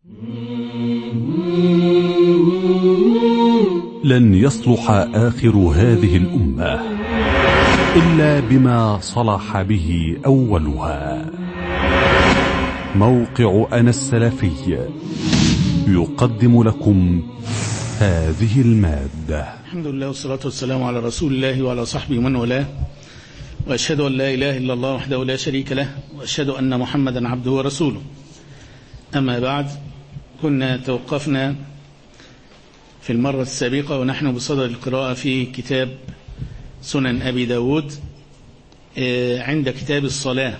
لن يصلح آخر هذه الأمة إلا بما صلح به أولها. موقع أنا السلفي يقدم لكم هذه المادة. الحمد لله والصلاة والسلام على رسول الله وعلى صحبه ومن والاه، وأشهد أن لا إله إلا الله وحده لا شريك له، وأشهد أن محمدا عبده ورسوله. أما بعد، كنا توقفنا في المرة السابقة ونحن بصدد القراءة في كتاب سنن أبي داود عند كتاب الصلاة.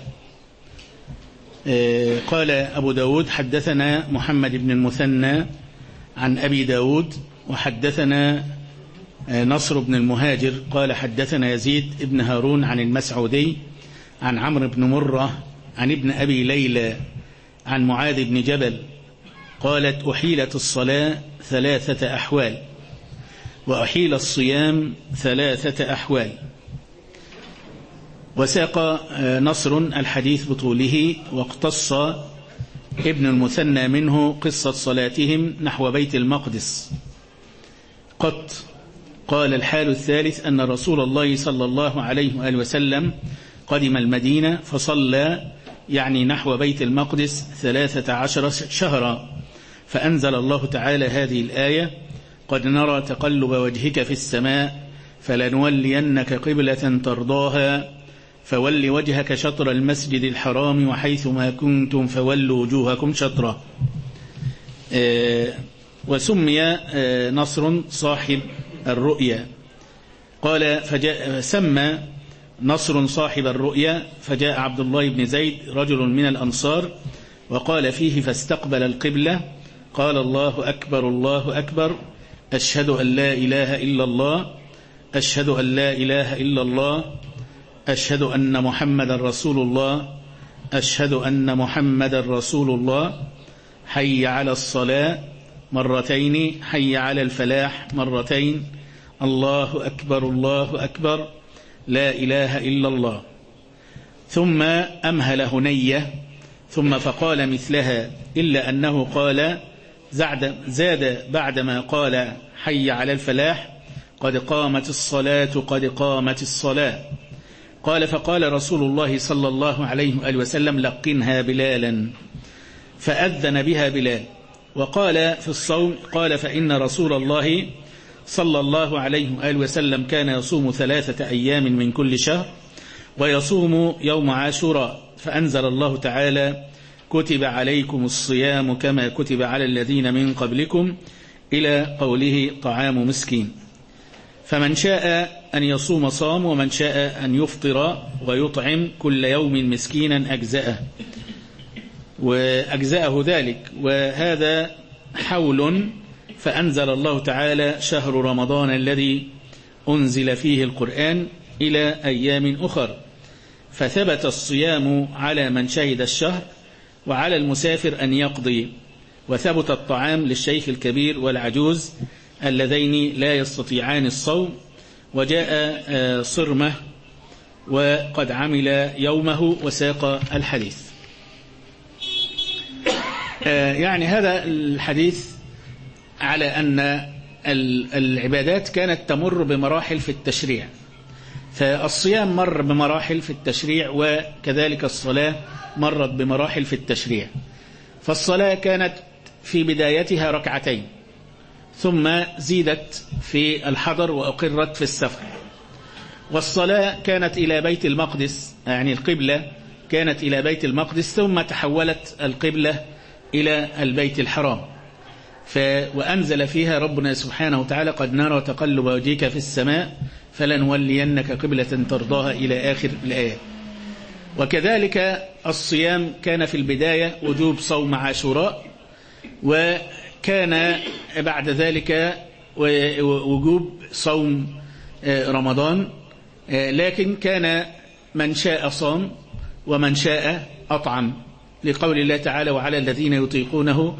قال أبو داود: حدثنا محمد بن المثنى عن أبي داود، وحدثنا نصر بن المهاجر قال حدثنا يزيد بن هارون عن المسعودي عن عمرو بن مرة عن ابن أبي ليلى عن معاذ بن جبل قالت: أحيلت الصلاة 3 أحوال، وأحيل الصيام 3 أحوال. وساق نصر الحديث بطوله، واقتص ابن المثنى منه قصة صلاتهم نحو بيت المقدس. قال: الحال الثالث أن رسول الله صلى الله عليه وآله وسلم قدم المدينة فصلى، يعني نحو بيت المقدس 13 شهرا، فأنزل الله تعالى هذه الآية: قد نرى تقلب وجهك في السماء فلنولينك قبلة ترضاها فول وجهك شطر المسجد الحرام وحيث ما كنتم فولوا وجوهكم شطره. وسمي نصر صاحب الرؤيا. قال: سمى نصر صاحب الرؤيا، فجاء عبد الله بن زيد رجل من الأنصار وقال فيه: فاستقبل القبلة، قال: الله أكبر الله أكبر، أشهد أن لا إله إلا الله، أشهد أن لا إله إلا الله، أشهد أن محمد رسول الله، أشهد أن محمد رسول الله، حي على الصلاة مرتين، حي على الفلاح مرتين، الله أكبر الله أكبر، لا إله إلا الله. ثم أمهل هنية، ثم فقال مثلها، إلا أنه قال زاد بعدما قال حي على الفلاح: قد قامت الصلاة قد قامت الصلاة. قال: فقال رسول الله صلى الله عليه وآله وسلم: لقنها بلالا، فأذن بها بلال. وقال في الصوم: قال: فإن رسول الله صلى الله عليه وآله وسلم كان يصوم 3 أيام من كل شهر، ويصوم يوم عاشوراء، فأنزل الله تعالى: كتب عليكم الصيام كما كتب على الذين من قبلكم، إلى قوله: طعام مسكين. فمن شاء أن يصوم صام، ومن شاء أن يفطر ويطعم كل يوم مسكينا وأجزأه ذلك. وهذا حول، فأنزل الله تعالى: شهر رمضان الذي أنزل فيه القرآن إلى أيام أخر. فثبت الصيام على من شهد الشهر، وعلى المسافر أن يقضي. وثبت الطعام للشيخ الكبير والعجوز اللذين لا يستطيعان الصوم. وجاء صرمة وقد عمل يومه، وساق الحديث. يعني هذا الحديث على أن العبادات كانت تمر بمراحل في التشريع، فالصيام مر بمراحل في التشريع، وكذلك الصلاة مرت بمراحل في التشريع. فالصلاة كانت في بدايتها 2 ركعتين، ثم زيدت في الحضر وأقرت في السفر. والصلاة كانت إلى بيت المقدس، يعني القبلة كانت إلى بيت المقدس، ثم تحولت القبلة إلى البيت الحرام. وأنزل فيها ربنا سبحانه وتعالى: قد نرى تقلب وجهك في السماء فلنولينك قبلة ترضاها، إلى آخر الآيات. وكذلك الصيام كان في البداية وجوب صوم عاشوراء، وكان بعد ذلك وجوب صوم رمضان، لكن كان من شاء صام ومن شاء أطعم، لقول الله تعالى: وعلى الذين يطيقونه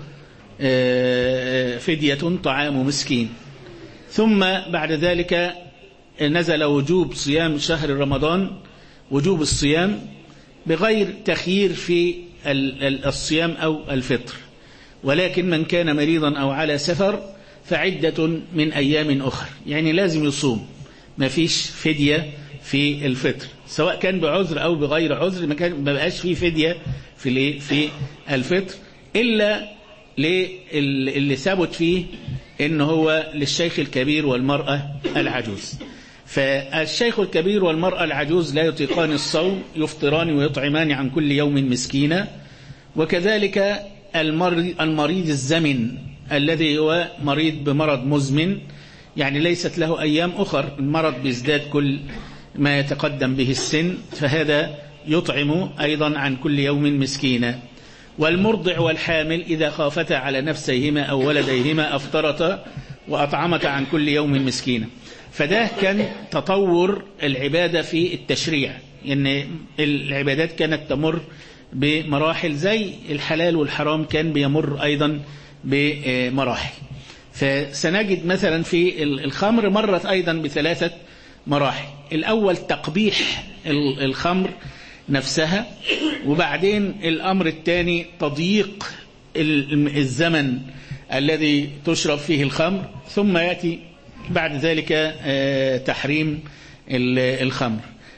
فدية طعام مسكين. ثم بعد ذلك نزل وجوب صيام شهر رمضان، وجوب الصيام بغير تخيير في الصيام أو الفطر. ولكن من كان مريضا أو على سفر فعدة من أيام أخر. يعني لازم يصوم، ما فيش فدية في الفطر، سواء كان بعذر أو بغير عذر، ما بقاش فيه فدية في الفطر إلا اللي ثبت فيه إن هو للشيخ الكبير والمرأة العجوز. فالشيخ الكبير والمرأة العجوز لا يطيقان الصوم، يفطران ويطعمان عن كل يوم مسكينا. وكذلك المريض الزمن الذي هو مريض بمرض مزمن، يعني ليست له أيام أخر، المرض بيزداد كل ما يتقدم به السن، فهذا يطعم أيضا عن كل يوم مسكينا. والمرضع والحامل إذا خافتا على نفسيهما أو ولديهما أفطرتا وأطعمتا عن كل يوم مسكينا. فده كان تطور العبادة في التشريع، إن العبادات كانت تمر بمراحل، زي الحلال والحرام كان بيمر أيضا بمراحل. فسنجد مثلا في الخمر مرت أيضا ب3 مراحل. الأول تقبيح الخمر نفسها، وبعدين الأمر الثاني تضييق الزمن الذي تشرب فيه الخمر، ثم يأتي بعد ذلك تحريم الخمر.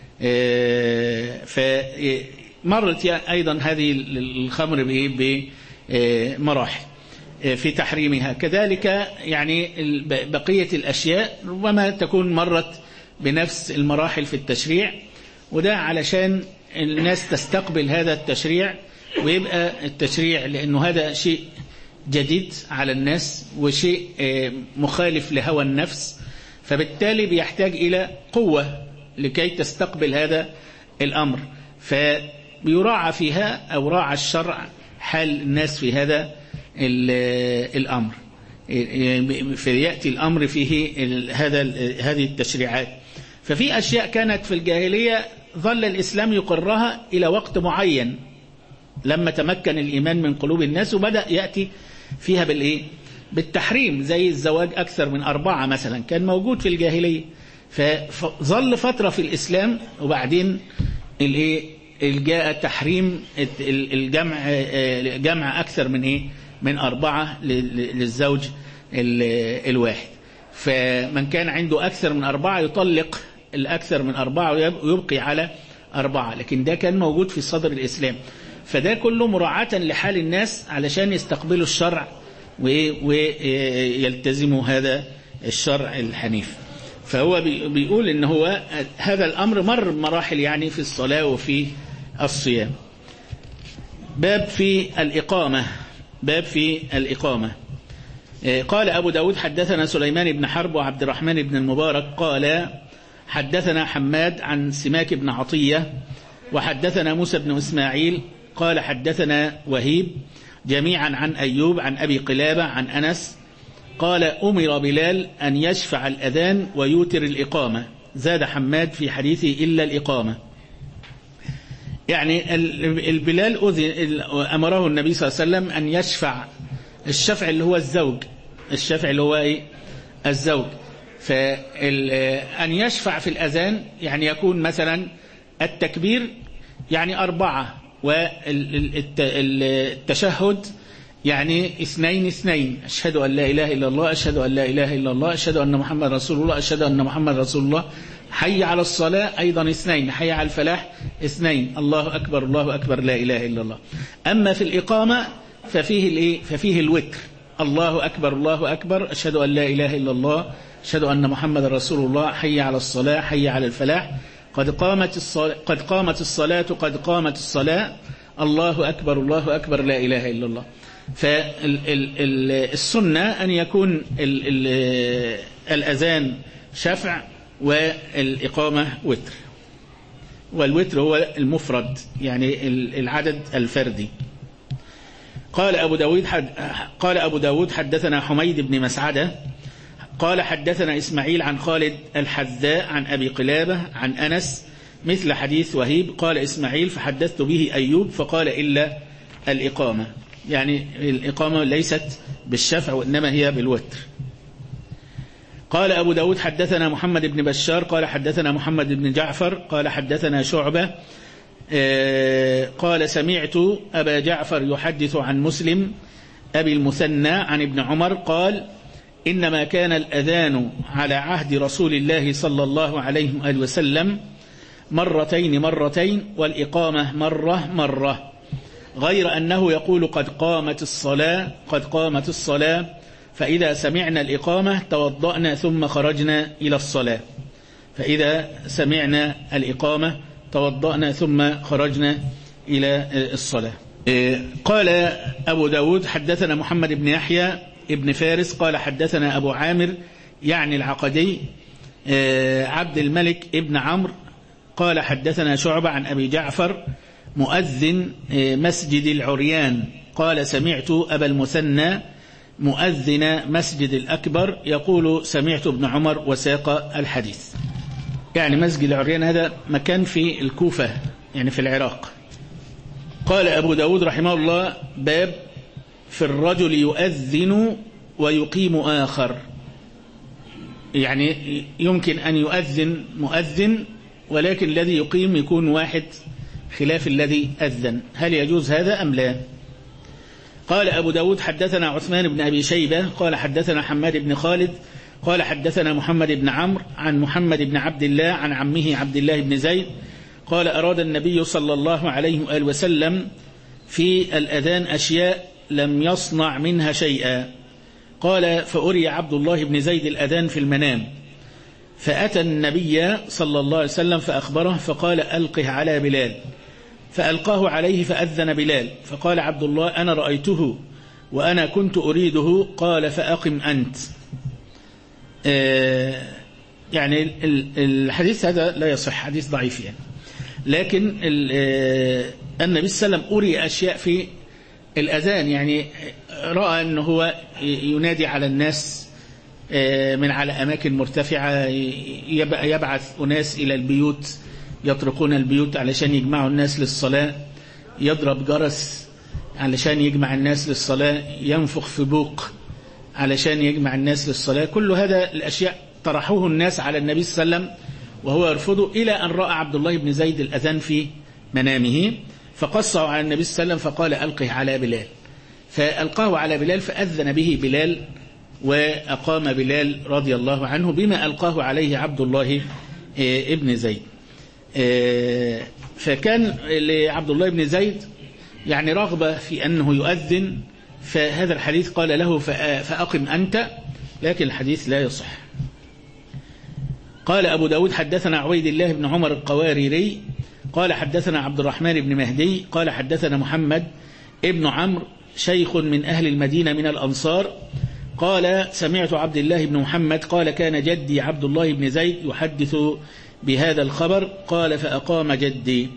فمرت أيضا هذه الخمر بمراحل في تحريمها. كذلك يعني بقية الأشياء ربما تكون مرت بنفس المراحل في التشريع، وده علشان الناس تستقبل هذا التشريع، ويبقى التشريع لأنه هذا شيء جديد على الناس وشيء مخالف لهوى النفس، فبالتالي بيحتاج إلى قوة لكي تستقبل هذا الأمر. فبيراعى فيها أو راعى الشرع حال الناس في هذا الأمر، فيأتي الأمر فيه هذه التشريعات. ففي أشياء كانت في الجاهلية ظل الإسلام يقرها إلى وقت معين، لما تمكن الإيمان من قلوب الناس وبدأ يأتي فيها بالتحريم، زي الزواج أكثر من 4 مثلا كان موجود في الجاهلية، فظل فترة في الإسلام، وبعدين جاء تحريم الجمع أكثر من 4 للزوج الواحد. فمن كان عنده أكثر من 4 يطلق الأكثر من 4 ويبقي على 4، لكن ده كان موجود في صدر الإسلام. فده كله مراعاة لحال الناس علشان يستقبلوا الشرع ويلتزموا هذا الشرع الحنيف. فهو بيقول إن هو هذا الأمر مر مراحل يعني في الصلاة وفي الصيام. باب في الإقامة. قال أبو داود حدثنا سليمان بن حرب وعبد الرحمن بن المبارك قال حدثنا حماد عن سماك بن عطية وحدثنا موسى بن إسماعيل قال حدثنا وهيب جميعا عن أيوب عن أبي قلابة عن أنس قال أمر بلال أن يشفع الأذان ويوتر الإقامة. زاد حماد في حديثه إلا الإقامة. يعني البلال أمره النبي صلى الله عليه وسلم أن يشفع، الشفع اللي هو الزوج، الشفع اللي هو الزوج. فأن يشفع في الأذان يعني يكون مثلا التكبير يعني 4، والتشهد يعني 2 أشهد أن لا إله إلا الله، أشهد أن لا إله إلا الله، أشهد أن محمد رسول الله، أشهد أن محمد رسول الله. حي على الصلاة أيضا 2، حي على الفلاح 2، الله أكبر الله أكبر لا إله إلا الله. أما في الإقامة ففيه الوتر، الله أكبر الله أكبر، أشهد أن لا إله إلا الله، أشهد أن محمد رسول الله، حي على الصلاة حي على الفلاح، قد قامت الصلاة قد قامت الصلاة، الله أكبر لا إله إلا الله. فالسنة أن يكون الأذان شفع والإقامة وتر، والوتر هو المفرد يعني العدد الفردي. قال أبو داود حدثنا حميد بن مسعدة قال حدثنا إسماعيل عن خالد الحذاء عن أبي قلابة عن أنس مثل حديث وهيب. قال إسماعيل فحدثت به أيوب فقال إلا الإقامة، يعني الإقامة ليست بالشفع وإنما هي بالوتر. قال أبو داود حدثنا محمد بن بشار قال حدثنا محمد بن جعفر قال حدثنا شعبة قال سمعت أبا جعفر يحدث عن مسلم أبي المثنى عن ابن عمر قال إنما كان الأذان على عهد رسول الله صلى الله عليه وآله وسلم مرتين والإقامة مرة غير أنه يقول قد قامت الصلاة فإذا سمعنا الإقامة توضأنا ثم خرجنا إلى الصلاة. فإذا سمعنا الإقامة توضأنا ثم خرجنا إلى الصلاة. قال أبو داود حدثنا محمد بن يحيى ابن فارس قال حدثنا أبو عامر يعني العقدي عبد الملك ابن عمرو قال حدثنا شعبة عن أبي جعفر مؤذن مسجد العريان قال سمعت أبا المثنى مؤذن مسجد الأكبر يقول سمعت ابن عمر وساق الحديث. يعني مسجد العريان هذا مكان في الكوفة يعني في العراق. قال أبو داود رحمه الله باب في الرجل يؤذن ويقيم آخر. يعني يمكن أن يؤذن مؤذن ولكن الذي يقيم يكون واحد خلاف الذي أذن، هل يجوز هذا أم لا؟ قال أبو داود حدثنا عثمان بن أبي شيبة قال حدثنا حماد بن خالد قال حدثنا محمد بن عمرو عن محمد بن عبد الله عن عمه عبد الله بن زيد قال أراد النبي صلى الله عليه وآله وسلم في الأذان أشياء لم يصنع منها شيئا. قال فأري عبد الله بن زيد الأذان في المنام فأتى النبي صلى الله عليه وسلم فأخبره فقال ألقه على بلال فألقاه عليه فأذن بلال فقال عبد الله أنا رأيته وأنا كنت أريده قال فأقم أنت. يعني الحديث هذا لا يصح، حديث ضعيف يعني. لكن النبي صلى الله عليه وسلم أري أشياء في الأذان، يعني رأى أنه هو ينادي على الناس من على أماكن مرتفعة، يبعث أناس إلى البيوت يطرقون البيوت علشان يجمعوا الناس للصلاة، يضرب جرس علشان يجمع الناس للصلاة، ينفخ في بوق علشان يجمع الناس للصلاة. كل هذا الأشياء طرحوه الناس على النبي صلى الله عليه وسلم وهو يرفضه، إلى أن رأى عبد الله بن زيد الأذان في منامه فقصه على النبي صلى الله عليه وسلم فقال ألقه على بلال، فألقاه على بلال فأذن به بلال وأقام بلال رضي الله عنه بما ألقاه عليه عبد الله ابن زيد. فكان لعبد الله بن زيد يعني رغبة في أنه يؤذن، فهذا الحديث قال له فأقم أنت، لكن الحديث لا يصح. قال أبو داود حدثنا عبيد الله بن عمر القواريري قال حدثنا عبد الرحمن بن مهدي قال حدثنا محمد ابن عمرو شيخ من أهل المدينة من الأنصار قال سمعت عبد الله بن محمد قال كان جدي عبد الله بن زيد يحدث بهذا الخبر قال فأقام جدي.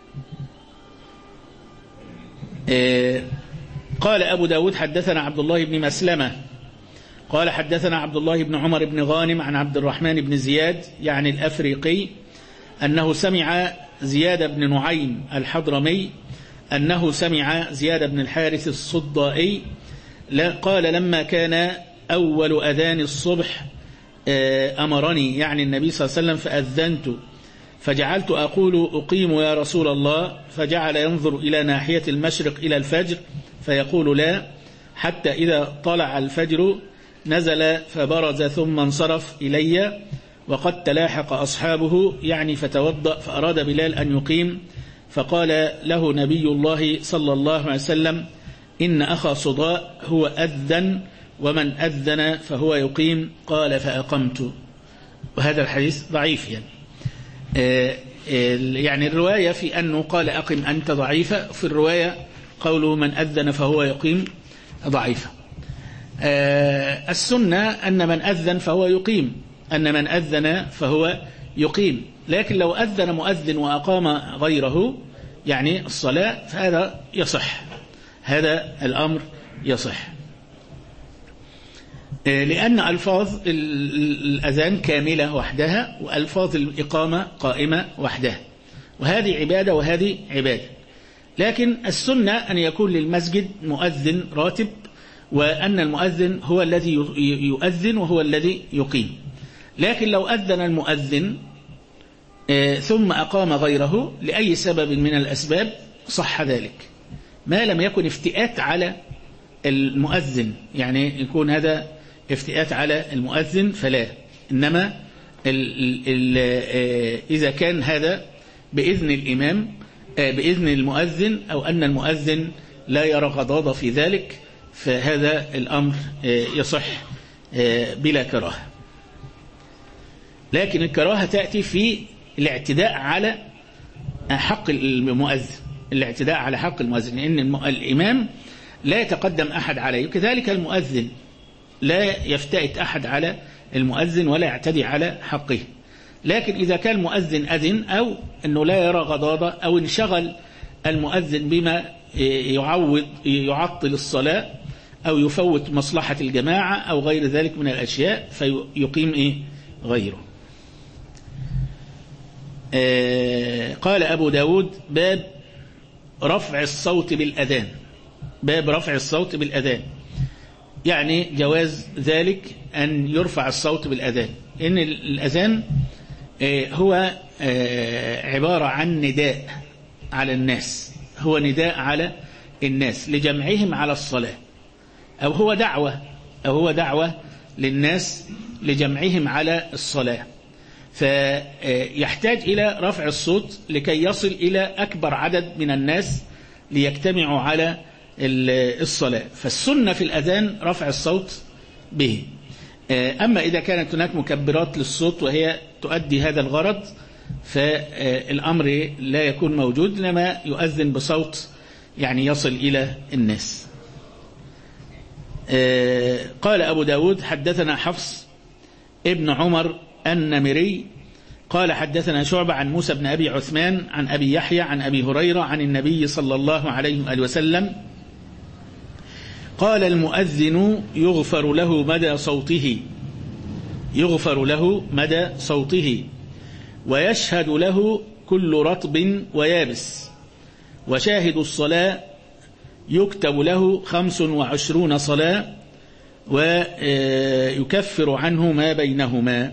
قال أبو داود حدثنا عبد الله بن مسلمة قال حدثنا عبد الله بن عمر بن غانم عن عبد الرحمن بن زياد يعني الأفريقي أنه سمع زياد بن نعيم الحضرمي أنه سمع زياد بن الحارث الصدائي قال لما كان أول أذان الصبح أمرني يعني النبي صلى الله عليه وسلم فأذنت فجعلت أقول أقيم يا رسول الله، فجعل ينظر إلى ناحية المشرق إلى الفجر فيقول لا، حتى إذا طلع الفجر نزل فبرز ثم انصرف إلي وقد تلاحق أصحابه يعني فتوضأ، فأراد بلال أن يقيم فقال له نبي الله صلى الله عليه وسلم إن أخا صداء هو أذن ومن أذن فهو يقيم، قال فأقمت. وهذا الحديث ضعيف يعني الرواية في أنه قال أقم أنت ضعيفة، في الرواية قوله من أذن فهو يقيم ضعيفة. السنة أن من أذن فهو يقيم، أن من أذن فهو يقيم، لكن لو أذن مؤذن وأقام غيره يعني الصلاة فهذا يصح، هذا الأمر يصح، لأن ألفاظ الأذان كاملة وحدها وألفاظ الإقامة قائمة وحدها، وهذه عبادة وهذه عبادة. لكن السنة أن يكون للمسجد مؤذن راتب، وأن المؤذن هو الذي يؤذن وهو الذي يقيم. لكن لو أذن المؤذن ثم أقام غيره لأي سبب من الأسباب صح ذلك، ما لم يكن افتئات على المؤذن، يعني يكون هذا افتئات على المؤذن فلا، إنما إذا كان هذا بإذن الإمام بإذن المؤذن، أو أن المؤذن لا يرى غضاضة في ذلك، فهذا الأمر يصح بلا كراهة. لكن الكراهة تأتي في الاعتداء على حق المؤذن، الاعتداء على حق المؤذن، لأن الإمام لا يتقدم أحد عليه، وكذلك المؤذن لا يفتئت أحد على المؤذن ولا يعتدي على حقه. لكن إذا كان المؤذن أذن، أو أنه لا يرى غضاضة، أو انشغل المؤذن بما يعطل الصلاة أو يفوت مصلحة الجماعة أو غير ذلك من الأشياء، فيقيم غيره. قال أبو داود: باب رفع الصوت بالأذان. باب رفع الصوت بالأذان، يعني جواز ذلك أن يرفع الصوت بالأذان، إن الأذان هو عبارة عن نداء على الناس، هو نداء على الناس لجمعهم على الصلاة، أو هو دعوة للناس لجمعهم على الصلاة، فيحتاج إلى رفع الصوت لكي يصل إلى أكبر عدد من الناس ليجتمعوا على الصلاة. فالسنة في الأذان رفع الصوت به. أما إذا كانت هناك مكبرات للصوت وهي تؤدي هذا الغرض، فالأمر لا يكون موجود، لما يؤذن بصوت يعني يصل إلى الناس. قال أبو داود: حدثنا حفص ابن عمر النمري قال حدثنا شعبة عن موسى بن أبي عثمان عن أبي يحيى عن أبي هريرة عن النبي صلى الله عليه وآله وسلم قال: المؤذن يغفر له مدى صوته، يغفر له مدى صوته، ويشهد له كل رطب ويابس، وشاهد الصلاة يكتب له 25 صلاة، ويكفر عنه ما بينهما.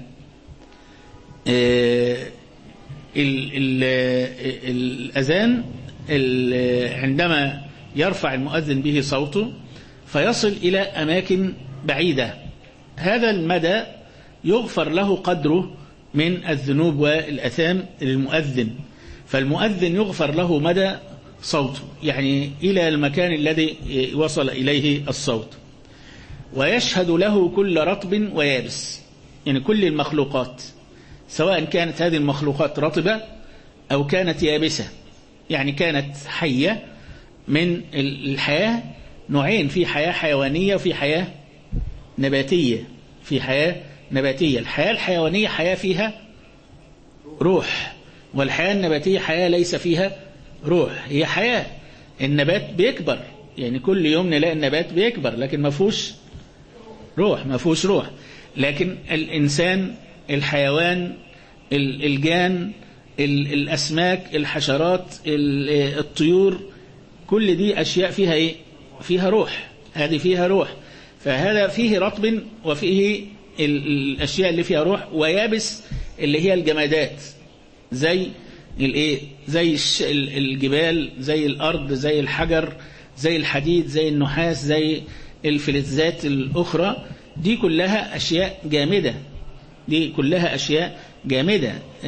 الأذان عندما يرفع المؤذن به صوته فيصل إلى أماكن بعيدة، هذا المدى يغفر له قدره من الذنوب والأثام للمؤذن، فالمؤذن يغفر له مدى صوته، يعني إلى المكان الذي وصل إليه الصوت. ويشهد له كل رطب ويابس، يعني كل المخلوقات، سواء كانت هذه المخلوقات رطبة أو كانت يابسة، يعني كانت حية. من الحياة نوعين، في حياة حيوانية وفي حياة نباتية. في حياة نباتية، الحياة الحيوانية حياة فيها روح، والحياة النباتية حياة ليس فيها روح، هي حياة. النبات بيكبر، يعني كل يوم نلاقي النبات بيكبر، لكن ما فيهوش روح، ما فيهوش روح. لكن الإنسان، الحيوان، الجان، الأسماك، الحشرات، الطيور، كل دي أشياء فيها فيها روح، هذه فيها روح. فهذا فيه رطب وفيه الأشياء اللي فيها روح، ويابس اللي هي الجمادات، زي زي الجبال، زي الأرض، زي الحجر، زي الحديد، زي النحاس، زي الفلزات الأخرى، دي كلها أشياء جامدة، دي كلها أشياء جامدة.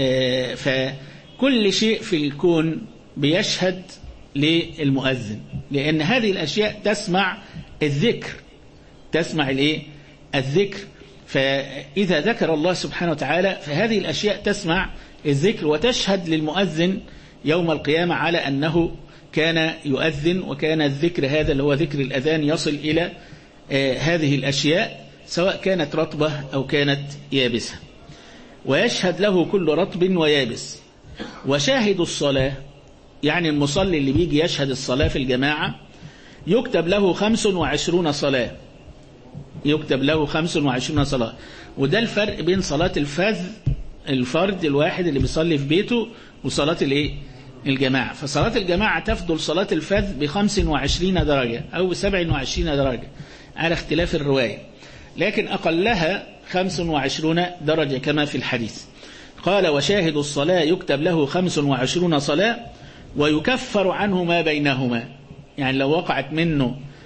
فكل شيء في الكون بيشهد للمؤذن، لأن هذه الأشياء تسمع الذكر، تسمع الذكر. فإذا ذكر الله سبحانه وتعالى فهذه الأشياء تسمع الذكر وتشهد للمؤذن يوم القيامة على أنه كان يؤذن، وكان الذكر هذا اللي هو ذكر الأذان يصل إلى هذه الأشياء، سواء كانت رطبة أو كانت يابسة. ويشهد له كل رطب ويابس. وشاهد الصلاة، يعني المصلي اللي بيجي يشهد الصلاة في الجماعة، يكتب له 25 صلاة، يكتب له 25 صلاة. وده الفرق بين صلاة الفرد الواحد اللي بيصلي في بيته وصلاة الجماعة. فصلاة الجماعة تفضل صلاة الفذ ب25 درجة أو ب27 درجة على اختلاف الرواية، لكن أقلها 25 درجة كما في الحديث. قال: وشاهد الصلاة يكتب له 25 صلاة، ويكفر عنه ما بينهما. يعني لو وقعت منه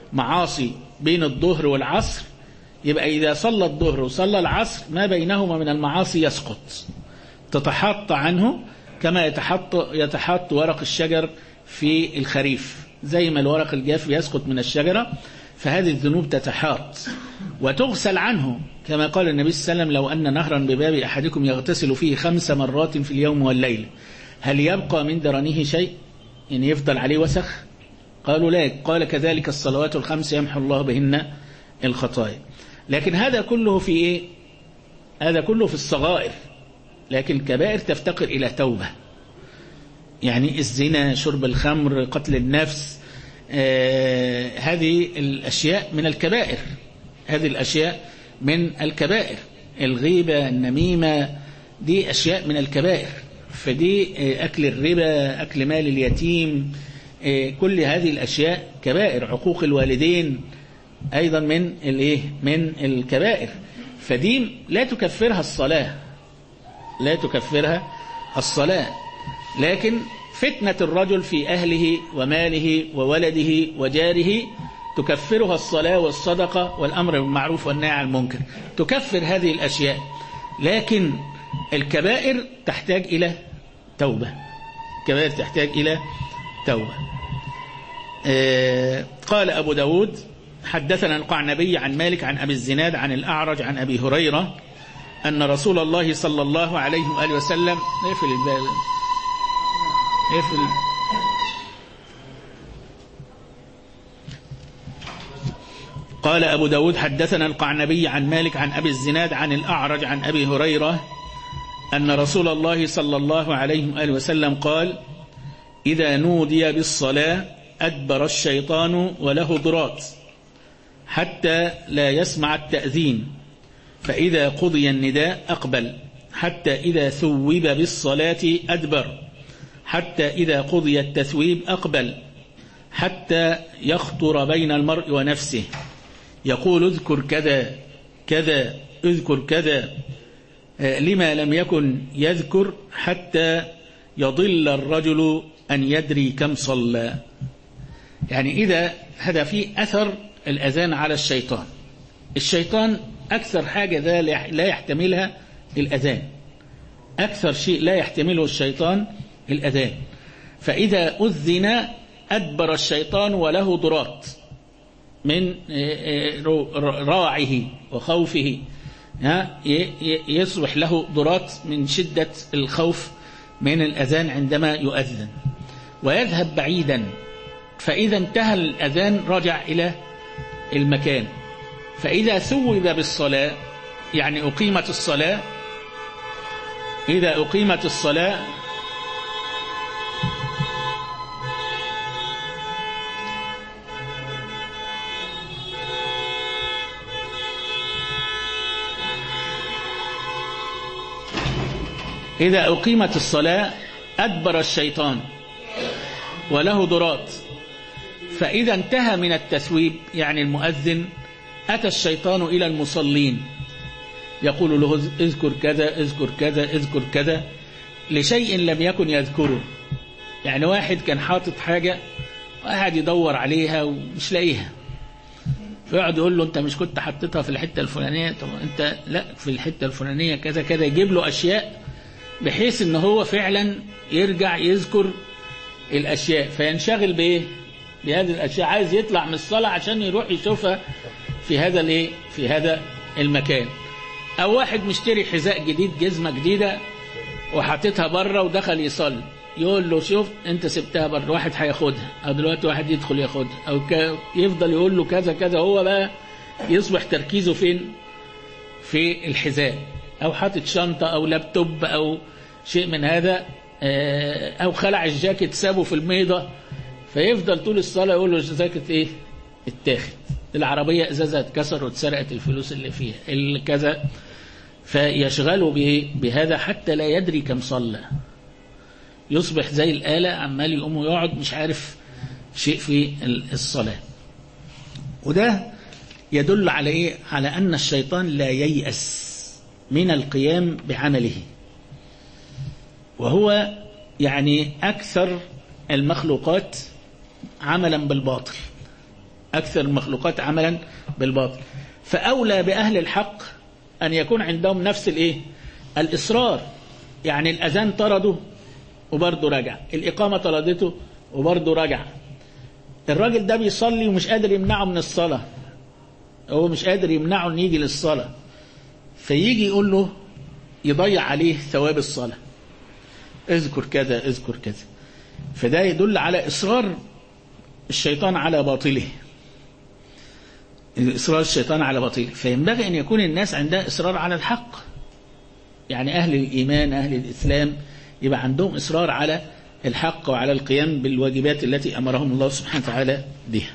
معاصي بين الظهر والعصر، يبقى إذا صلى الظهر وصلى العصر ما بينهما من المعاصي يسقط، تتحط عنه كما يتحط ورق الشجر في الخريف، زي ما الورق الجاف يسقط من الشجرة، فهذه الذنوب تتحاط وتغسل عنه، كما قال النبي صلى الله عليه وسلم: لو أن نهرا بباب أحدكم يغتسل فيه 5 مرات في اليوم والليل هل يبقى من درنه شيء؟ يعني يفضل عليه وسخ؟ قالوا لا. قال: كذلك الصلوات ال5 يمحو الله بهن الخطايا. لكن هذا كله في إيه؟ هذا كله في الصغائر، لكن الكبائر تفتقر إلى توبة. يعني الزنا، شرب الخمر، قتل النفس، هذه الأشياء من الكبائر، هذه الأشياء من الكبائر. الغيبة، النميمة، دي أشياء من الكبائر. فدي أكل الربا، أكل مال اليتيم، كل هذه الأشياء كبائر. عقوق الوالدين أيضا من من الكبائر. فدي لا تكفرها الصلاة، لا تكفرها الصلاة. لكن فتنة الرجل في أهله وماله وولده وجاره تكفرها الصلاة والصدقة والأمر بالمعروف والنهي عن المنكر، تكفر هذه الأشياء. لكن الكبائر تحتاج إلى توبة، الكبائر تحتاج إلى توبة. قال أبو داود: حدثنا القعنبي عن مالك عن أبي الزناد عن الأعرج عن أبي هريرة أن رسول الله صلى الله عليه وآله وسلم قال أبو داود: حدثنا القعنبي عن مالك عن أبي الزناد عن الأعرج عن أبي هريرة أن رسول الله صلى الله عليه وآله وسلم قال: إذا نودي بالصلاة أدبر الشيطان وله ضرات حتى لا يسمع التأذين، فإذا قضي النداء أقبل، حتى إذا ثوب بالصلاة أدبر، حتى إذا قضي التثويب أقبل، حتى يخطر بين المرء ونفسه يقول: اذكر كذا كذا، اذكر كذا، لما لم يكن يذكر، حتى يضل الرجل أن يدري كم صلى. يعني إذا هذا فيه أثر الأذان على الشيطان. الشيطان أكثر حاجة لا يحتملها الأذان، أكثر شيء لا يحتمله الشيطان الأذان. فإذا أذن أدبر الشيطان وله ضرات من راعه وخوفه، يصبح له ضرات من شدة الخوف من الأذان عندما يؤذن، ويذهب بعيدا. فإذا انتهى الأذان رجع إلى المكان. فإذا ثوب بالصلاة، يعني أقيمت الصلاة، إذا أقيمت الصلاة إذا أقيمت الصلاة أدبر الشيطان وله ضرات. فإذا انتهى من التثويب، يعني المؤذن، أتى الشيطان إلى المصلين يقول له: اذكر كذا، اذكر كذا، اذكر كذا، لشيء لم يكن يذكره. يعني واحد كان حاطط حاجة وقاعد يدور عليها ومش لاقيها، فيقعد يقول له: انت مش كنت حطيتها في الحتة الفلانية؟ طب انت لا، في الحتة الفلانية كذا كذا. يجيب له أشياء بحيث ان هو فعلا يرجع يذكر الأشياء، فينشغل بإيه؟ بهذه الأشياء. عايز يطلع من الصلاة عشان يروح يشوفها في هذا في هذا المكان. أو واحد مشتري حذاء جديد، جزمة جديدة، وحاططها بره ودخل يصلي، يقول له: شوف انت سبتها بره، واحد هياخدها، او دلوقتي واحد يدخل ياخدها، او يفضل يقول له كذا كذا. هو بقى يصبح تركيزه فين؟ في الحذاء، او حاطط شنطة او لابتوب او شيء من هذا، او خلع الجاكيت سابه في الميضة، فيفضل طول الصلاة يقول له: الجاكيت ايه؟ اتاخد، العربية ازازة اتكسر واتسرقت الفلوس اللي فيها كذا. فيشغله بهذا حتى لا يدري كم صلى، يصبح زي الآلة عمال يقوم ويقعد مش عارف شيء في الصلاة. وده يدل على إيه؟ على أن الشيطان لا ييأس من القيام بعمله، وهو يعني أكثر المخلوقات عملا بالباطل. أكثر المخلوقات عملا بالباطل. فأولى بأهل الحق أن يكون عندهم نفس الإصرار. يعني الأذان طرده وبرضه رجع، الإقامة طردته وبرضه رجع. الراجل ده بيصلي ومش قادر يمنعه من الصلاة، هو مش قادر يمنعه أن يجي للصلاة، فيجي يقول له يضيع عليه ثواب الصلاة، اذكر كذا اذكر كذا. فده يدل على إصرار الشيطان على باطله، إصرار الشيطان على باطله. فينبغي أن يكون الناس عندها إصرار على الحق، يعني أهل الإيمان أهل الإسلام يبقى عندهم إصرار على الحق وعلى القيام بالواجبات التي أمرهم الله سبحانه وتعالى بها.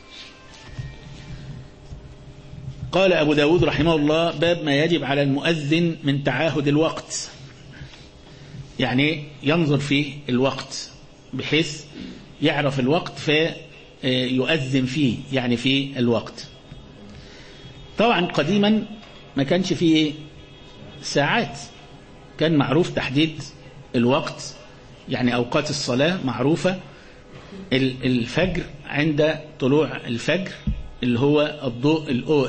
قال أبو داود رحمه الله: باب ما يجب على المؤذن من تعاهد الوقت، يعني ينظر في الوقت بحيث يعرف الوقت فيؤذن فيه، يعني في الوقت. طبعا قديما ما كانش فيه ساعات، كان معروف تحديد الوقت، يعني أوقات الصلاة معروفة. الفجر عند طلوع الفجر اللي هو الضوء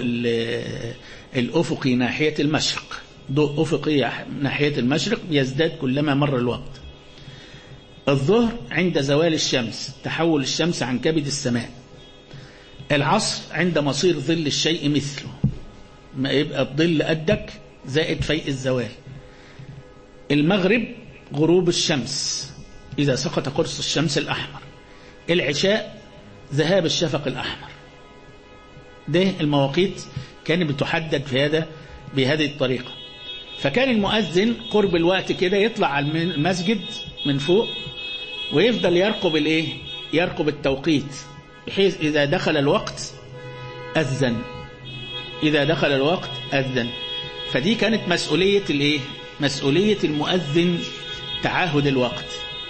الأفقي ناحية المشرق، ضوء أفقي ناحية المشرق بيزداد كلما مر الوقت. الظهر عند زوال الشمس، تحول الشمس عن كبد السماء. العصر عند مصير ظل الشيء مثله، ما يبقى الظل قدك زائد فيء الزوال. المغرب غروب الشمس إذا سقط قرص الشمس الأحمر. العشاء ذهاب الشفق الأحمر. ده المواقيت كانت بتحدد بهذه الطريقة. فكان المؤذن قرب الوقت كده يطلع على المسجد من فوق ويفضل يرقب التوقيت، بحيث إذا دخل الوقت أذن، إذا دخل الوقت أذن. فدي كانت مسؤولية المؤذن، تعاهد الوقت.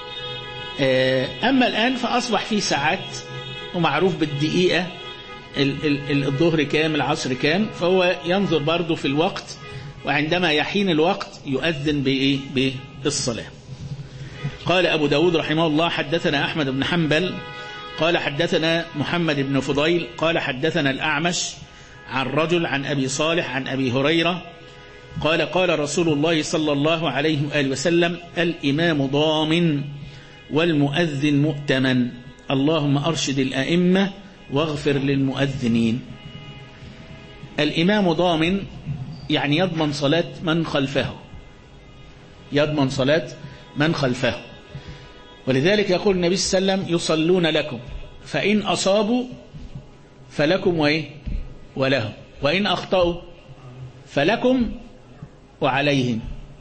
أما الآن فأصبح في ساعات ومعروف بالدقيقة الظهر كام العصر كام، فهو ينظر برضه في الوقت، وعندما يحين الوقت يؤذن بالصلاة. قال أبو داود رحمه الله: حدثنا أحمد بن حنبل قال حدثنا محمد بن فضيل قال حدثنا الأعمش عن رجل عن أبي صالح عن أبي هريرة قال: قال رسول الله صلى الله عليه وآله وسلم: الإمام ضامن والمؤذن مؤتمن، اللهم أرشد الأئمة واغفر للمؤذنين. الإمام ضامن يعني يضمن صلاة من خلفه، يضمن صلاة من خلفه. ولذلك يقول النبي صلى الله عليه وسلم: يصلون لكم فإن أصابوا فلكم ولهم، وإن أخطأوا فلكم وعليهم.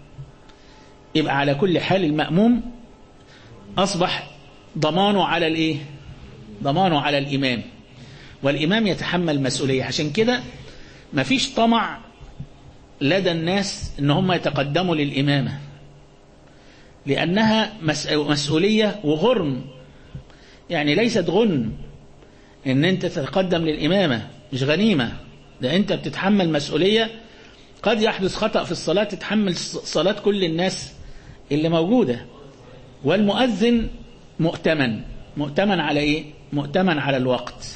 يبقى على كل حال المأموم أصبح ضمانه على ضمانه على الإمام، والإمام يتحمل مسؤولية. عشان كده ما فيش طمع لدى الناس إن هم يتقدموا للإمامة، لأنها مسؤولية وغرم، يعني ليست غنم إن أنت تتقدم للإمامة، مش غنيمة، ده أنت بتتحمل مسؤولية. قد يحدث خطأ في الصلاة تتحمل صلاة كل الناس اللي موجودة. والمؤذن مؤتمن على مؤتمن على الوقت،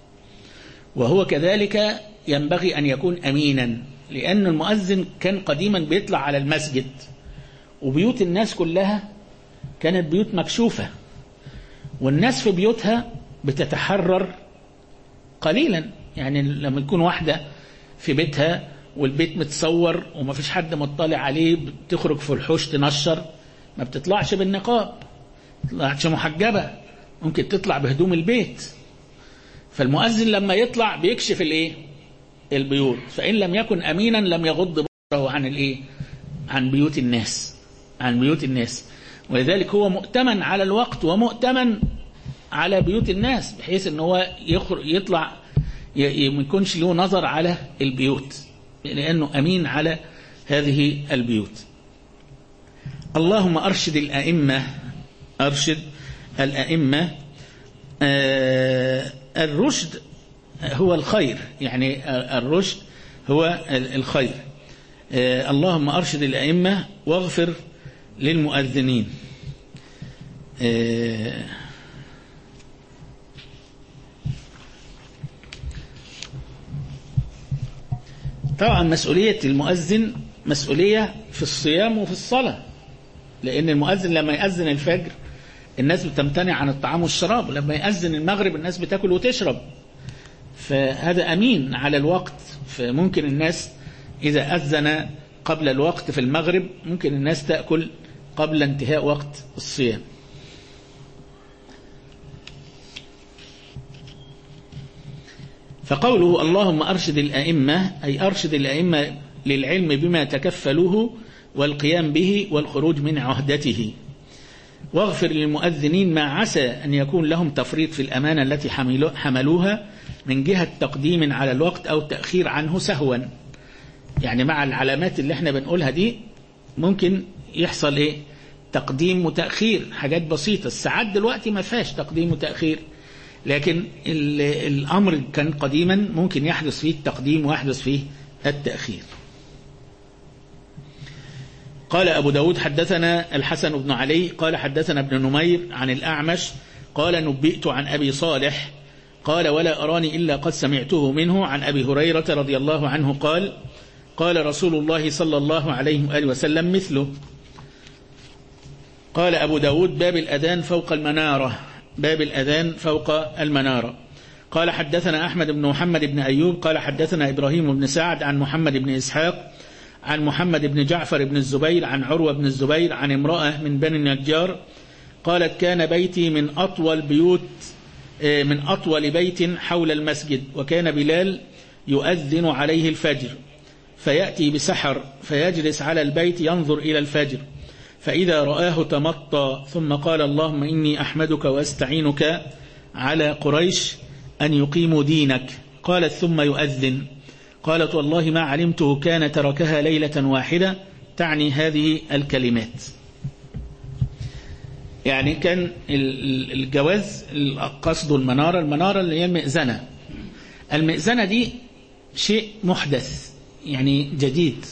وهو كذلك ينبغي أن يكون أمينا، لأن المؤذن كان قديما بيطلع على المسجد، وبيوت الناس كلها كانت بيوت مكشوفة، والناس في بيوتها بتتحرر قليلا. يعني لما يكون واحدة في بيتها والبيت متصور وما فيش حد مطلع عليه، بتخرج في الحوش تنشر، ما بتطلعش بالنقاب، ما بتطلعش محجبة، ممكن تطلع بهدوم البيت. فالمؤذن لما يطلع بيكشف البيوت، فإن لم يكن أمينا لم يغض بصره عن بيوت الناس. ولذلك هو مؤتمن على الوقت ومؤتمن على بيوت الناس، بحيث ان هو يطلع ما يكونش له نظر على البيوت، لأنه أمين على هذه البيوت. اللهم أرشد الأئمة. الرشد هو الخير، يعني الرشد هو الخير. اللهم أرشد الأئمة واغفر للمؤذنين. طبعا مسؤولية المؤذن مسؤولية في الصيام وفي الصلاة، لأن المؤذن لما يأذن الفجر الناس بتمتنع عن الطعام والشراب، لما يأذن المغرب الناس بتاكل وتشرب، فهذا أمين على الوقت. فممكن الناس إذا أذن قبل الوقت في المغرب ممكن الناس تأكل قبل انتهاء وقت الصيام. فقوله اللهم أرشد الأئمة، أي أرشد الأئمة للعلم بما تكفلوه والقيام به والخروج من عهدته، واغفر للمؤذنين ما عسى أن يكون لهم تفريط في الأمانة التي حملوها من جهة تقديم على الوقت أو تأخير عنه سهوا. يعني مع العلامات اللي احنا بنقولها دي ممكن يحصل ايه؟ تقديم وتأخير، حاجات بسيطة. الساعات دلوقتي ما فيهاش تقديم وتأخير، لكن الأمر كان قديما ممكن يحدث فيه التقديم ويحدث فيه التأخير. قال أبو داود حدثنا الحسن بن علي قال حدثنا ابن نمير عن الأعمش قال نبئت عن أبي صالح قال ولا أراني إلا قد سمعته منه عن أبي هريرة رضي الله عنه قال قال رسول الله صلى الله عليه وآله وسلم مثله. قال أبو داود باب الأذان فوق المنارة، باب الأذان فوق المنارة. قال حدثنا أحمد بن محمد بن أيوب قال حدثنا إبراهيم بن سعد عن محمد بن إسحاق عن محمد بن جعفر بن الزبير عن عروة بن الزبير عن امرأة من بني النجار قالت كان بيتي من أطول بيت حول المسجد، وكان بلال يؤذن عليه الفجر، فيأتي بسحر فيجلس على البيت ينظر إلى الفجر، فإذا رآه تمطى ثم قال اللهم إني أحمدك وأستعينك على قريش أن يقيموا دينك. قالت ثم يؤذن. قالت والله ما علمته كان تركها ليلة واحدة، تعني هذه الكلمات. يعني كان الجواز قصد المنارة اللي هي المئذنة. المئذنة دي شيء محدث يعني جديد،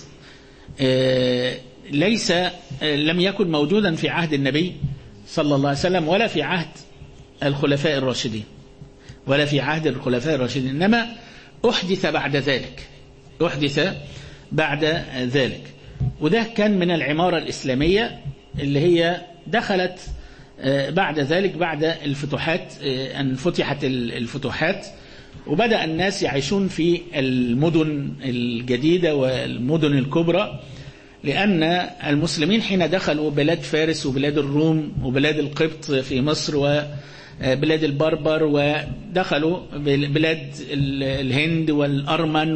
ليس لم يكن موجودا في عهد النبي صلى الله عليه وسلم ولا في عهد الخلفاء الراشدين إنما أحدث بعد ذلك. وده كان من العمارة الإسلامية اللي هي دخلت بعد ذلك بعد الفتوحات، أن فتحت الفتوحات وبدأ الناس يعيشون في المدن الجديدة والمدن الكبرى، لأن المسلمين حين دخلوا بلاد فارس وبلاد الروم وبلاد القبط في مصر وبلاد البربر، ودخلوا بلاد الهند والأرمن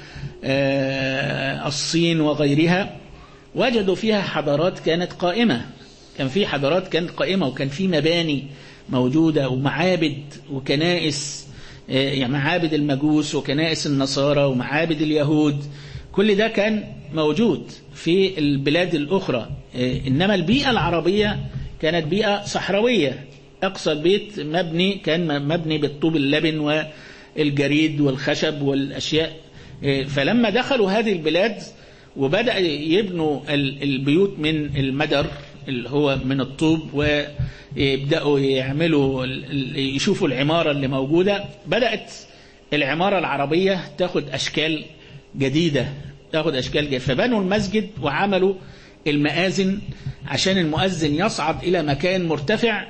والصين وغيرها، وجدوا فيها حضارات كانت قائمة. وكان في مباني موجودة ومعابد وكنائس، يعني معابد المجوس وكنائس النصارى ومعابد اليهود، كل ده كان موجود في البلاد الأخرى. إنما البيئة العربية كانت بيئة صحراوية، أقصى البيت كان مبني بالطوب اللبن والجريد والخشب والأشياء. فلما دخلوا هذه البلاد وبدأ يبنوا البيوت من المدر اللي هو من الطوب، ويبدأوا يشوفوا العمارة اللي موجودة، بدأت العمارة العربية تاخد أشكال جديدة. فبنوا المسجد وعملوا المآذن عشان المؤذن يصعد إلى مكان مرتفع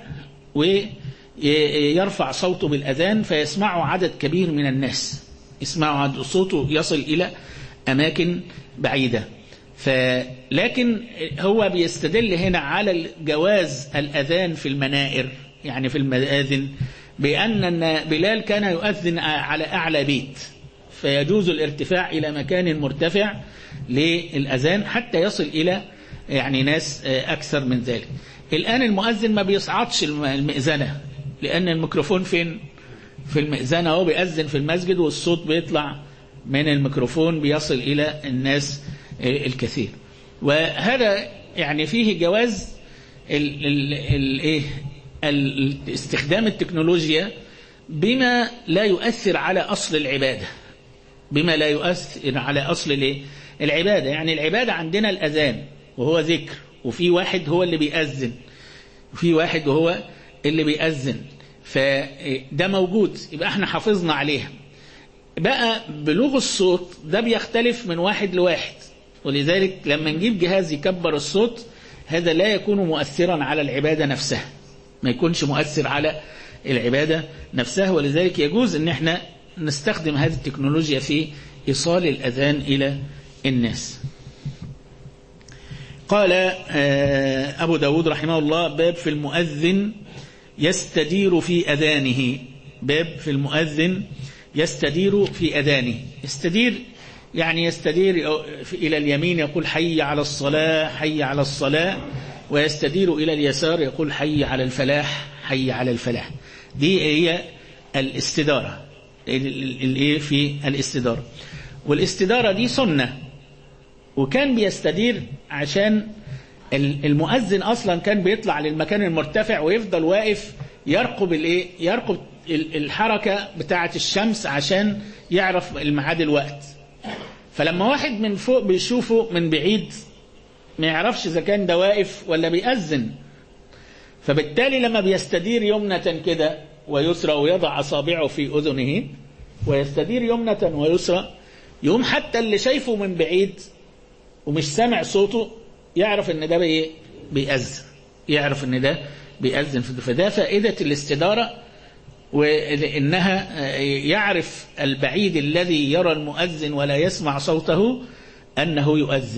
ويرفع صوته بالأذان فيسمعوا عدد كبير من الناس، يسمعوا صوته يصل إلى أماكن بعيدة. لكن هو بيستدل هنا على جواز الأذان في المنائر، يعني في المآذن، بأن بلال كان يؤذن على أعلى بيت، فيجوز الارتفاع إلى مكان مرتفع للأذان حتى يصل إلى يعني ناس أكثر من ذلك. الآن المؤذن ما بيصعدش المئذنة، لأن الميكروفون فين؟ في المئذنة، هو بيأذن في المسجد والصوت بيطلع من الميكروفون بيصل إلى الناس الكثير. وهذا يعني فيه جواز استخدام التكنولوجيا بما لا يؤثر على أصل العبادة. يعني العبادة عندنا الأذان وهو ذكر، وفي واحد هو اللي بيأذن، فده موجود، يبقى احنا حافظنا عليها. بقى بلوغ الصوت ده بيختلف من واحد لواحد، ولذلك لما نجيب جهاز يكبر الصوت هذا لا يكون مؤثرا على العبادة نفسها، ما يكونش مؤثر على العبادة نفسها، ولذلك يجوز ان احنا نستخدم هذه التكنولوجيا في إيصال الأذان إلى الناس. قال أبو داود رحمه الله: باب في المؤذن يستدير في أذانه. باب في المؤذن يستدير في أذانه. يستدير يعني يستدير إلى اليمين يقول حي على الصلاة حي على الصلاة، ويستدير إلى اليسار يقول حي على الفلاح حي على الفلاح. دي هي الاستدارة في الاستدارة. والاستدارة دي سنة، وكان بيستدير عشان المؤذن أصلا كان بيطلع للمكان المرتفع ويفضل واقف يرقب يرقب الحركة بتاعة الشمس عشان يعرف الميعاد الوقت. فلما واحد من فوق بيشوفه من بعيد ما يعرفش إذا كان ده واقف ولا بيأذن، فبالتالي لما بيستدير يمنة كده ويسرى ويضع أصابعه في أذنه ويستدير يمنة ويسرى، يوم حتى اللي شايفه من بعيد ومش سامع صوته يعرف ان ده بيأذن، يعرف ان ده بيأذن. فده فائدة الاستدارة، وإنها يعرف البعيد الذي يرى المؤذن ولا يسمع صوته أنه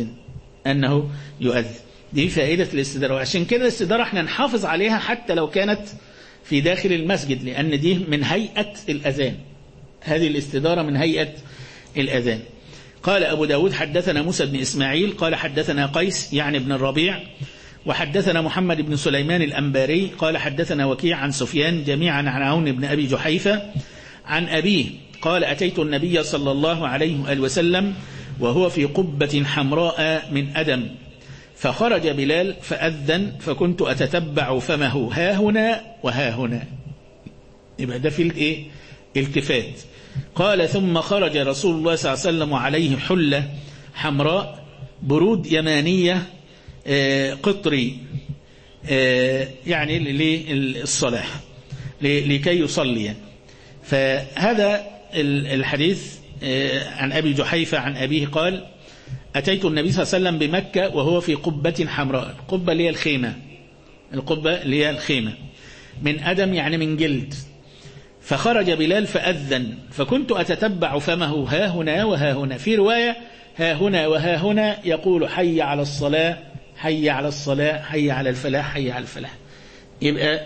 يؤذن. دي فائدة الاستدارة، وعشان كده الاستدارة احنا نحافظ عليها حتى لو كانت في داخل المسجد، لأن دي من هيئة الأذان. هذه الاستدارة من هيئة الأذان. قال أبو داود: حدثنا موسى بن إسماعيل قال حدثنا قيس يعني بن الربيع، وحدثنا محمد بن سليمان الأنباري قال حدثنا وكيع عن سفيان جميعا عن عون بن أبي جحيفة عن أبيه قال: أتيت النبي صلى الله عليه وآله وسلم وهو في قبة حمراء من أدم، فخرج بلال فأذن، فكنت أتتبع فمه ها هنا وها هنا. يبقى ده في التفات. قال: ثم خرج رسول الله صلى الله عليه وسلم وعليه حلة حمراء برود يمانية قطري، يعني للصلاة لكي يصلي. فهذا الحديث عن أبي جحيفة عن أبيه قال: أتيت النبي صلى الله عليه وسلم بمكة وهو في قبة حمراء. القبة اللي هي الخيمة، القبة اللي هي الخيمة من أدم يعني من جلد. فخرج بلال فأذن، فكنت أتتبع فمه ها هنا وها هنا. في رواية ها هنا وها هنا يقول حي على الصلاة حي على الصلاة حي على الفلاح حي على الفلاح. يبقى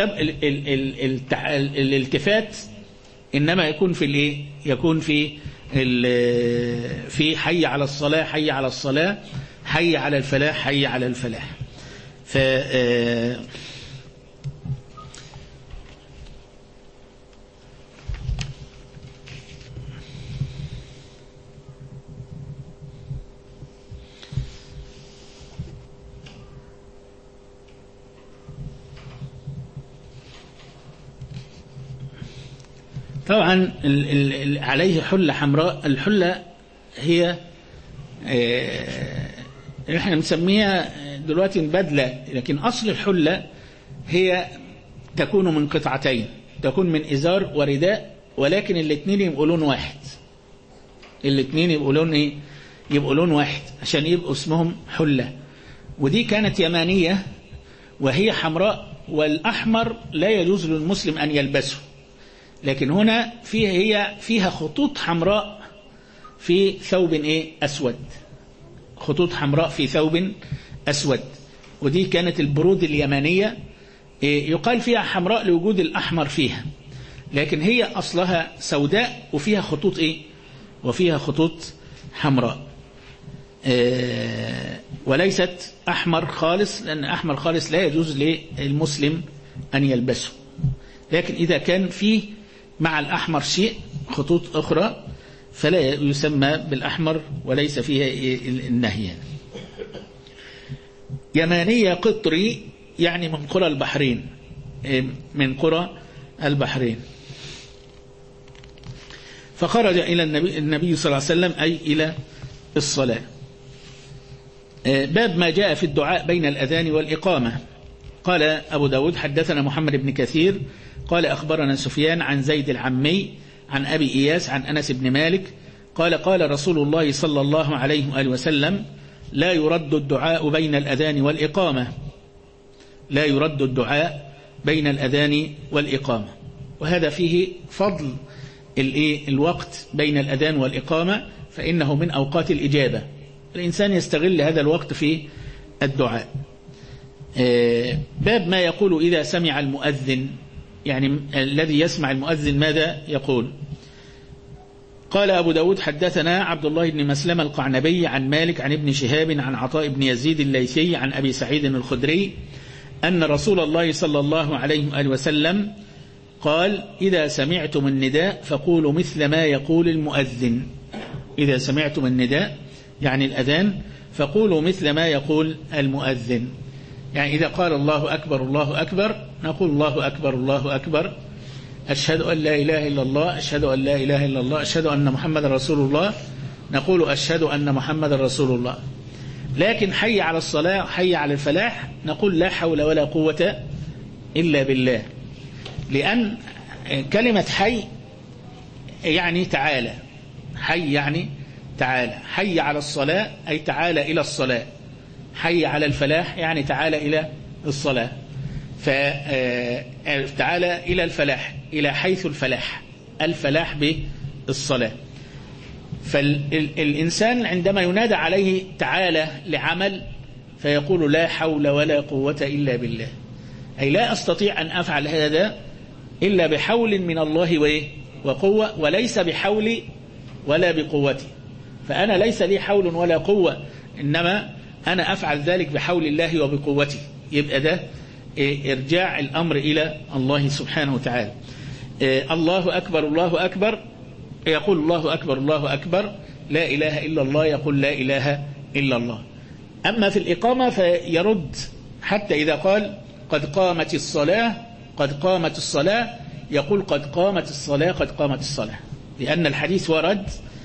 الالتفات إنما يكون في يكون في حي على الصلاة حي على الصلاة حي على الفلاح حي على الفلاح. طبعا عليه حلة حمراء. الحلة هي احنا بنسميها دلوقتي بدلة، لكن أصل الحلة هي تكون من قطعتين، تكون من إزار ورداء، ولكن الاثنين يبقوا لون واحد. الاثنين يبقوا لون يبقوا لون واحد عشان يبقوا اسمهم حلة. ودي كانت يمانية وهي حمراء، والأحمر لا يجوز للمسلم أن يلبسه، لكن هنا فيها خطوط حمراء في ثوب أسود، خطوط حمراء في ثوب أسود. ودي كانت البرود اليمانية، يقال فيها حمراء لوجود الأحمر فيها، لكن هي أصلها سوداء وفيها خطوط وفيها خطوط حمراء، وليست أحمر خالص، لأن أحمر خالص لا يجوز للمسلم أن يلبسه. لكن إذا كان فيه مع الأحمر شيء خطوط أخرى فلا يسمى بالأحمر وليس فيها النهي. يمانية قطري يعني من قرى البحرين، من قرى البحرين. فخرج إلى النبي صلى الله عليه وسلم أي إلى الصلاة. باب ما جاء في الدعاء بين الأذان والإقامة. قال أبو داود: حدثنا محمد بن كثير قال أخبرنا سفيان عن زيد العمي عن أبي إياس عن أنس بن مالك قال قال رسول الله صلى الله عليه وآله وسلم لا يرد الدعاء بين الأذان والإقامة. لا يرد الدعاء بين الأذان والإقامة. وهذا فيه فضل الوقت بين الأذان والإقامة، فإنه من أوقات الإجابة. الإنسان يستغل هذا الوقت في الدعاء. باب ما يقول إذا سمع المؤذن، يعني الذي يسمع المؤذن ماذا يقول. قال أبو داود حدثنا عبد الله بن مسلم القعنبي عن مالك عن ابن شهاب عن عطاء بن يزيد الليثي عن أبي سعيد الخدري أن رسول الله صلى الله عليه وآله وسلم قال إذا سمعتم النداء فقولوا مثل ما يقول المؤذن. إذا سمعتم النداء يعني الأذان فقولوا مثل ما يقول المؤذن. يعني إذا قال الله أكبر الله أكبر نقول الله أكبر الله أكبر، أشهد أن لا إله إلا الله، أشهد أن لا إله إلا الله، أشهد أن محمد رسول الله، نقول أشهد أن محمد رسول الله. لكن حي على الصلاة حي على الفلاح نقول لا حول ولا قوة إلا بالله، لأن كلمة حي يعني تعالى، حي يعني تعالى، حي على الصلاة أي تعالى إلى الصلاة، حي على الفلاح يعني تعالى إلى الصلاة، فتعالى إلى الفلاح، إلى حيث الفلاح، الفلاح بالصلاة. فالإنسان عندما ينادى عليه تعالى لعمل فيقول لا حول ولا قوة إلا بالله، أي لا أستطيع أن أفعل هذا إلا بحول من الله وقوة، وليس بحولي ولا بقوتي، فأنا ليس لي حول ولا قوة، إنما أنا أفعل ذلك بحول الله وبقوتي. يبقى ده إرجاع الأمر إلى الله سبحانه وتعالى. الله أكبر الله أكبر يقول الله أكبر الله أكبر، لا إله إلا الله يقول لا إله إلا الله. أما في الإقامة فيرد حتى إذا قال قد قامت الصلاة قد قامت الصلاة يقول قد قامت الصلاة قد قامت الصلاة، لأن الحديث ورد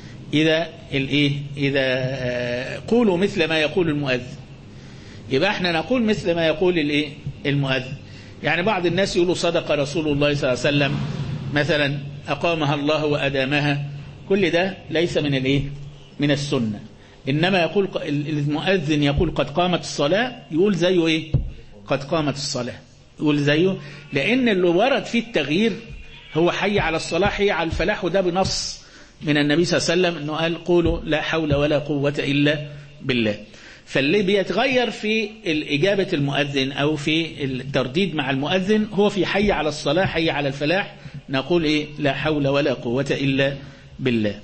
إذا قولوا مثل ما يقول المؤذن. يبقى احنا نقول مثل ما يقول المؤذن. يعني بعض الناس يقولوا صدق رسول الله صلى الله عليه وسلم مثلا، أقامها الله وأدامها، كل ده ليس من السنة. إنما يقول المؤذن يقول قد قامت الصلاة، يقول زيه قد قامت الصلاة، يقول زيه، لأن اللي ورد فيه التغيير هو حي على الصلاة حي على الفلاح، وده بنص من النبي صلى الله عليه وسلم أنه قال قولوا لا حول ولا قوة إلا بالله. فاللي بيتغير في إجابة المؤذن أو في الترديد مع المؤذن هو في حي على الصلاة حي على الفلاح نقول لا حول ولا قوة إلا بالله.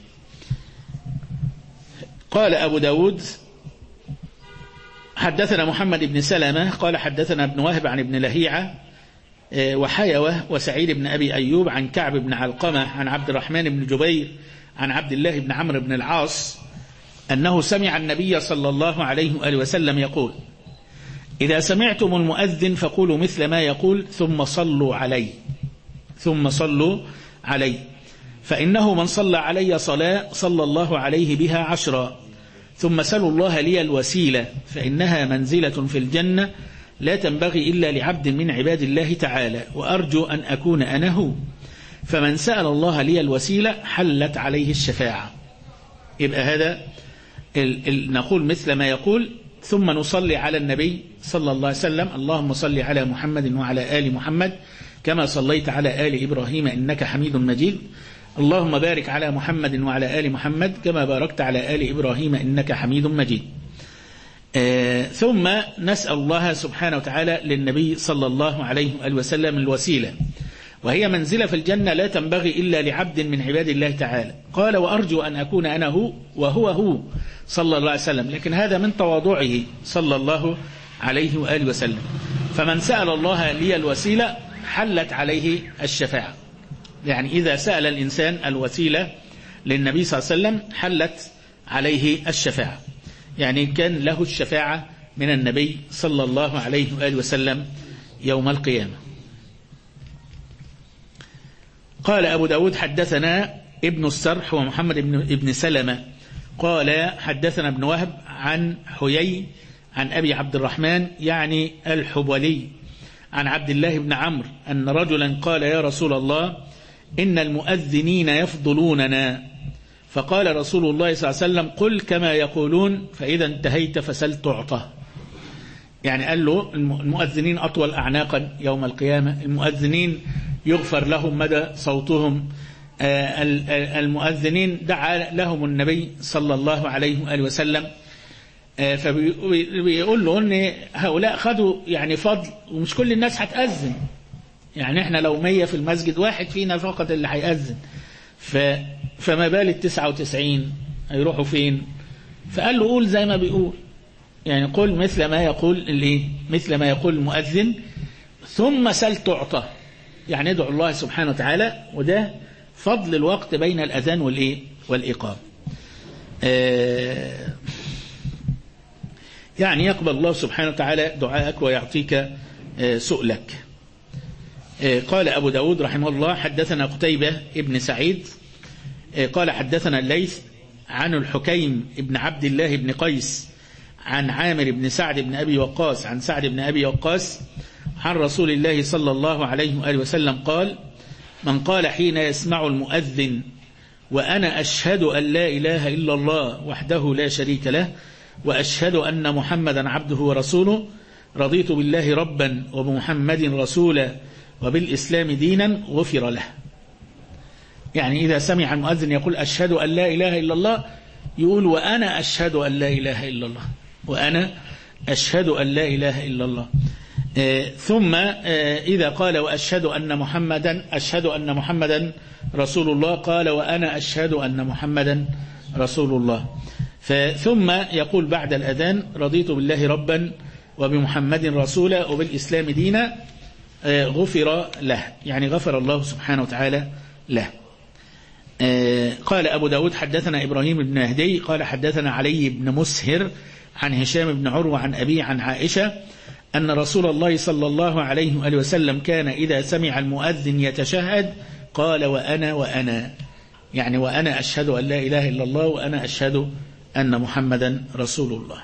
قال أبو داود حدثنا محمد بن سلمة قال حدثنا ابن وهب عن ابن لهيعة وحيوة وسعيد بن أبي أيوب عن كعب بن علقمة عن عبد الرحمن بن جبير عن عبد الله بن عمرو بن العاص أنه سمع النبي صلى الله عليه وآله وسلم يقول إذا سمعتم المؤذن فقولوا مثل ما يقول ثم صلوا علي فإنه من صلى علي صلاة صلى الله عليه بها 10 ثم سلوا الله لي الوسيلة فإنها منزلة في الجنة لا تنبغي إلا لعبد من عباد الله تعالى وأرجو أن أكون أنا هو، فمن سأل الله لي الوسيلة حلت عليه الشفاعة. يبقى هذا نقول مثل ما يقول ثم نصلي على النبي صلى الله عليه وسلم اللهم صل على محمد وعلى آل محمد كما صليت على آل إبراهيم إنك حميد مجيد، اللهم بارك على محمد وعلى آل محمد كما باركت على آل إبراهيم إنك حميد مجيد. ثم نسأل الله سبحانه وتعالى للنبي صلى الله عليه وسلم الوسيلة، وهي منزلة في الجنة لا تنبغي إلا لعبد من عباد الله تعالى. قال وأرجو أن أكون أنا هو وهو صلى الله عليه وسلم، لكن هذا من تواضعه صلى الله عليه وآله وسلم. فمن سأل الله لي الوسيلة حلت عليه الشفاعة، يعني إذا سأل الإنسان الوسيلة للنبي صلى الله عليه وسلم حلت عليه الشفاعة، يعني كان له الشفاعة من النبي صلى الله عليه وآله وسلم يوم القيامة. قال أبو داود حدثنا ابن السرح ومحمد ابن سلمة قال حدثنا ابن وهب عن حيي عن أبي عبد الرحمن يعني الحبولي عن عبد الله بن عمرو أن رجلا قال يا رسول الله إن المؤذنين يفضلوننا. فقال رسول الله صلى الله عليه وسلم قل كما يقولون فإذا انتهيت فسل تعطى. يعني قال له المؤذنين أطول أعناقا يوم القيامة، المؤذنين يغفر لهم مدى صوتهم، المؤذنين دعا لهم النبي صلى الله عليه وآله وسلم. فبيقول له أن هؤلاء خدوا يعني فضل، ومش كل الناس هتأذن. يعني احنا لو 100 في المسجد واحد فينا فقط اللي هيأذن، فما بال 99 هيروحوا فين؟ فقال له قول زي ما بيقول، يعني قل مثل ما يقول مثل ما يقول المؤذن ثم سل تعطى. يعني ادعو الله سبحانه وتعالى، وده فضل الوقت بين الأذان والإقامة. يعني يقبل الله سبحانه وتعالى دعاءك ويعطيك سؤلك. قال أبو داود رحمه الله حدثنا قتيبة ابن سعيد قال حدثنا الليث عن الحكيم ابن عبد الله بن قيس عن عامر بن سعد بن أبي وقاص عن سعد بن أبي وقاص عن رسول الله صلى الله عليه وآله وسلم قال: من قال حين يسمع المؤذن وأنا أشهد أن لا إله إلا الله وحده لا شريك له وأشهد أن محمدا عبده ورسوله رضيت بالله ربا وبمحمد رسولا وبالإسلام دينا غفر له. يعني إذا سمع المؤذن يقول أشهد أن لا إله إلا الله، يقول وأنا أشهد أن لا إله إلا الله، وأنا أشهد أن لا إله إلا الله. ثم إذا قال وأشهد أن محمدا رسول الله، قال وأنا أشهد أن محمدا رسول الله. ثم يقول بعد الأذان رضيت بالله ربا وبمحمد رسولا وبالإسلام دينا غفر له، يعني غفر الله سبحانه وتعالى له. قال أبو داود حدثنا إبراهيم بن مهدي قال حدثنا علي بن مسهر عن هشام بن عروة عن أبي عن عائشة أن رسول الله صلى الله عليه وآله وسلم كان إذا سمع المؤذن يتشهد قال وأنا يعني وأنا أشهد أن لا إله إلا الله وأنا أشهد أن محمدا رسول الله.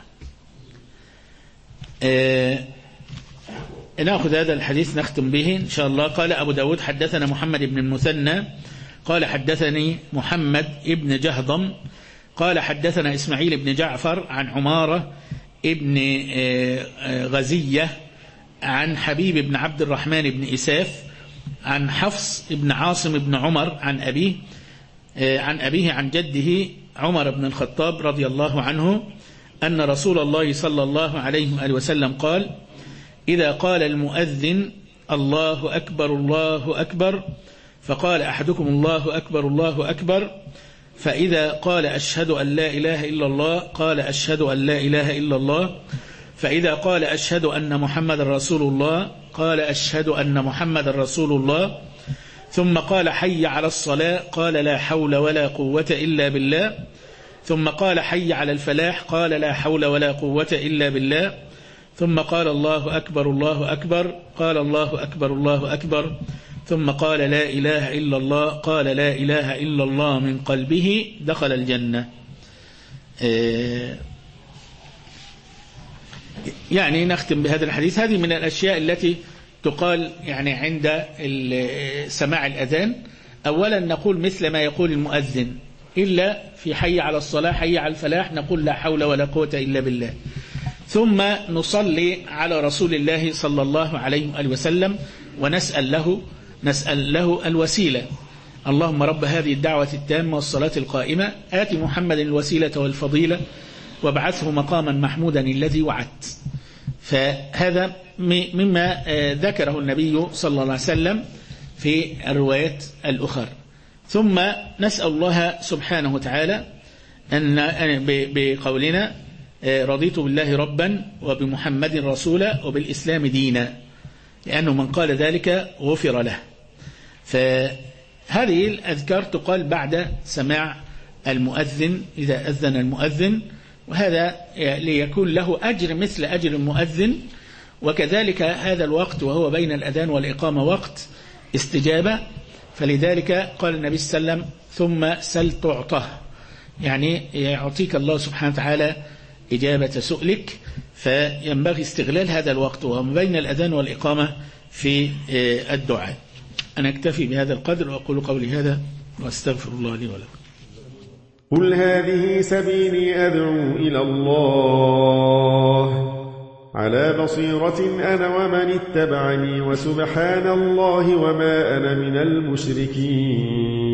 نأخذ هذا الحديث نختم به إن شاء الله. قال أبو داود حدثنا محمد بن المثنى قال حدثني محمد بن جهضم قال حدثنا إسماعيل بن جعفر عن عمارة ابن غزية عن حبيب بن عبد الرحمن بن إساف عن حفص بن عاصم بن عمر عن أبيه عن جده عمر بن الخطاب رضي الله عنه أن رسول الله صلى الله عليه وآله وسلم قال: إذا قال المؤذن الله أكبر الله أكبر فقال أحدكم الله أكبر الله أكبر، فإذا قال أشهد أن لا إله إلا الله قال أشهد أن لا إله إلا الله، فإذا قال أشهد أن محمد رسول الله قال أشهد أن محمد رسول الله، ثم قال حي على الصلاة قال لا حول ولا قوة إلا بالله، ثم قال حي على الفلاح قال لا حول ولا قوة إلا بالله، ثم قال الله أكبر الله أكبر قال الله أكبر الله أكبر، ثم قال لا إله إلا الله قال لا إله إلا الله من قلبه دخل الجنة. يعني نختم بهذا الحديث. هذه من الأشياء التي تقال يعني عند سماع الأذان. أولا نقول مثل ما يقول المؤذن، إلا في حي على الصلاة حي على الفلاح نقول لا حول ولا قوة إلا بالله. ثم نصلي على رسول الله صلى الله عليه وآله وسلم ونسأل له الوسيلة. اللهم رب هذه الدعوة التامة والصلاة القائمة آت محمد الوسيلة والفضيلة وابعثه مقاما محمودا الذي وعدت. فهذا مما ذكره النبي صلى الله عليه وسلم في الروايات الأخرى. ثم نسأل الله سبحانه وتعالى أن بقولنا رضيت بالله ربا وبمحمد رسولا وبالإسلام دينا، لأنه من قال ذلك غفر له. فهذه الأذكار تقال بعد سماع المؤذن إذا أذن المؤذن، وهذا ليكون له أجر مثل أجر المؤذن. وكذلك هذا الوقت وهو بين الأذان والإقامة وقت استجابة، فلذلك قال النبي صلى الله عليه وسلم ثم سل تعطه، يعني يعطيك الله سبحانه وتعالى إجابة سؤلك. فينبغي استغلال هذا الوقت وما بين الأذان والإقامة في الدعاء. أنا أكتفي بهذا القدر وأقول قولي هذا وأستغفر الله لي ولكم. قل هذه سبيلي أدعو إلى الله على بصيرة أنا ومن اتبعني وسبحان الله وما أنا من المشركين.